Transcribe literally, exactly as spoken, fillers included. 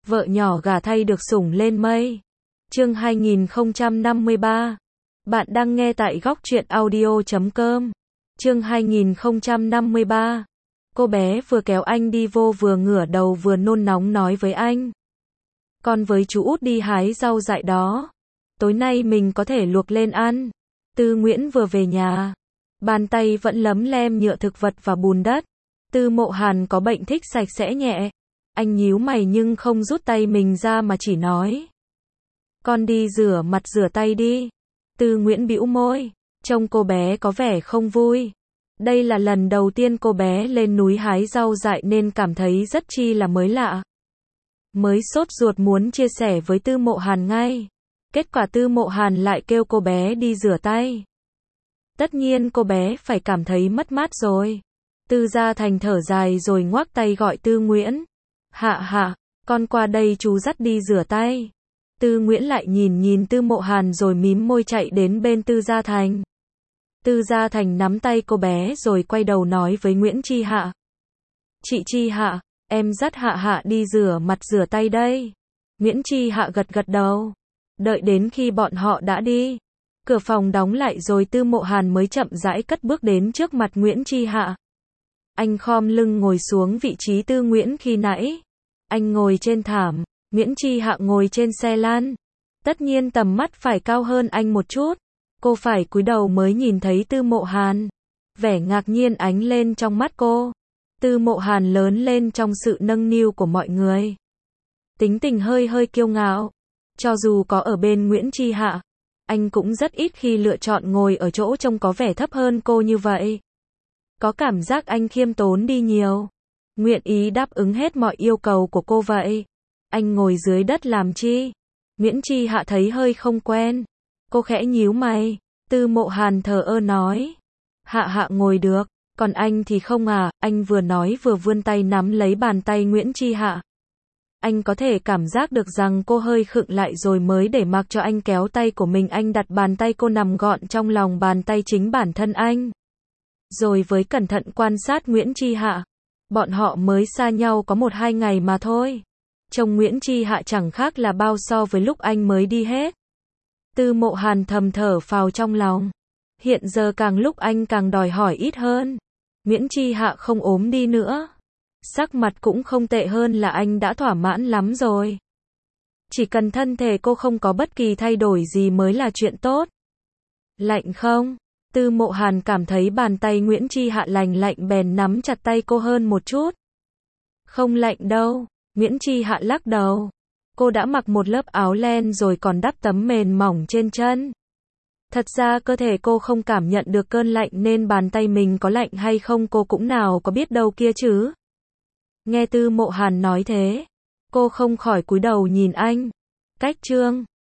Vợ nhỏ gả thay được sủng lên mây. Chương hai nghìn không trăm năm mươi ba. Bạn đang nghe tại góc truyện audio chấm com. Chương hai nghìn không trăm năm mươi ba. Cô bé vừa kéo anh đi vô vừa ngửa đầu vừa nôn nóng nói với anh. Con với chú út đi hái rau dại đó. Tối nay mình có thể luộc lên ăn. Tư Nguyễn vừa về nhà. Bàn tay vẫn lấm lem nhựa thực vật và bùn đất. Tư Mộ Hàn có bệnh thích sạch sẽ nhẹ. Anh nhíu mày nhưng không rút tay mình ra mà chỉ nói. Con đi rửa mặt rửa tay đi. Tư Nguyễn bĩu môi. Trông cô bé có vẻ không vui. Đây là lần đầu tiên cô bé lên núi hái rau dại nên cảm thấy rất chi là mới lạ. Mới sốt ruột muốn chia sẻ với Tư Mộ Hàn ngay. Kết quả Tư Mộ Hàn lại kêu cô bé đi rửa tay. Tất nhiên cô bé phải cảm thấy mất mát rồi. Tư Gia Thành thở dài rồi ngoác tay gọi Tư Nguyễn. Hạ hạ, con qua đây chú dắt đi rửa tay. Tư Nguyễn lại nhìn nhìn Tư Mộ Hàn rồi mím môi chạy đến bên Tư Gia Thành. Tư Gia Thành nắm tay cô bé rồi quay đầu nói với Nguyễn Chi Hạ. Chị Chi Hạ, em dắt Hạ Hạ đi rửa mặt rửa tay đây. Nguyễn Chi Hạ gật gật đầu. Đợi đến khi bọn họ đã đi. Cửa phòng đóng lại rồi Tư Mộ Hàn mới chậm rãi cất bước đến trước mặt Nguyễn Chi Hạ. Anh khom lưng ngồi xuống vị trí Tư Nguyễn khi nãy. Anh ngồi trên thảm, Nguyễn Chi Hạ ngồi trên xe lăn. Tất nhiên tầm mắt phải cao hơn anh một chút. Cô phải cúi đầu mới nhìn thấy Tư Mộ Hàn. Vẻ ngạc nhiên ánh lên trong mắt cô. Tư Mộ Hàn lớn lên trong sự nâng niu của mọi người. Tính tình hơi hơi kiêu ngạo. Cho dù có ở bên Nguyễn Chi Hạ, anh cũng rất ít khi lựa chọn ngồi ở chỗ trông có vẻ thấp hơn cô như vậy. Có cảm giác anh khiêm tốn đi nhiều. Nguyện ý đáp ứng hết mọi yêu cầu của cô vậy. Anh ngồi dưới đất làm chi? Nguyễn Chi Hạ thấy hơi không quen. Cô khẽ nhíu mày. Tư Mộ Hàn thờ ơ nói. Hạ Hạ ngồi được, còn anh thì không à? Anh vừa nói vừa vươn tay nắm lấy bàn tay Nguyễn Chi Hạ. Anh có thể cảm giác được rằng cô hơi khựng lại rồi mới để mặc cho anh kéo tay của mình. Anh đặt bàn tay cô nằm gọn trong lòng bàn tay chính bản thân anh. Rồi với cẩn thận quan sát Nguyễn Chi Hạ. Bọn họ mới xa nhau có một hai ngày mà thôi. Trông Nguyễn Chi Hạ chẳng khác là bao so với lúc anh mới đi hết. Tư Mộ Hàn thầm thở phào trong lòng. Hiện giờ càng lúc anh càng đòi hỏi ít hơn. Nguyễn Chi Hạ không ốm đi nữa. Sắc mặt cũng không tệ hơn là anh đã thỏa mãn lắm rồi. Chỉ cần thân thể cô không có bất kỳ thay đổi gì mới là chuyện tốt. Lạnh không? Tư Mộ Hàn cảm thấy bàn tay Nguyễn Chi Hạ lành lạnh bèn nắm chặt tay cô hơn một chút. Không lạnh đâu. Nguyễn Chi Hạ lắc đầu. Cô đã mặc một lớp áo len rồi còn đắp tấm mền mỏng trên chân. Thật ra cơ thể cô không cảm nhận được cơn lạnh nên bàn tay mình có lạnh hay không cô cũng nào có biết đâu kia chứ. Nghe Tư Mộ Hàn nói thế, cô không khỏi cúi đầu nhìn anh. Cách chương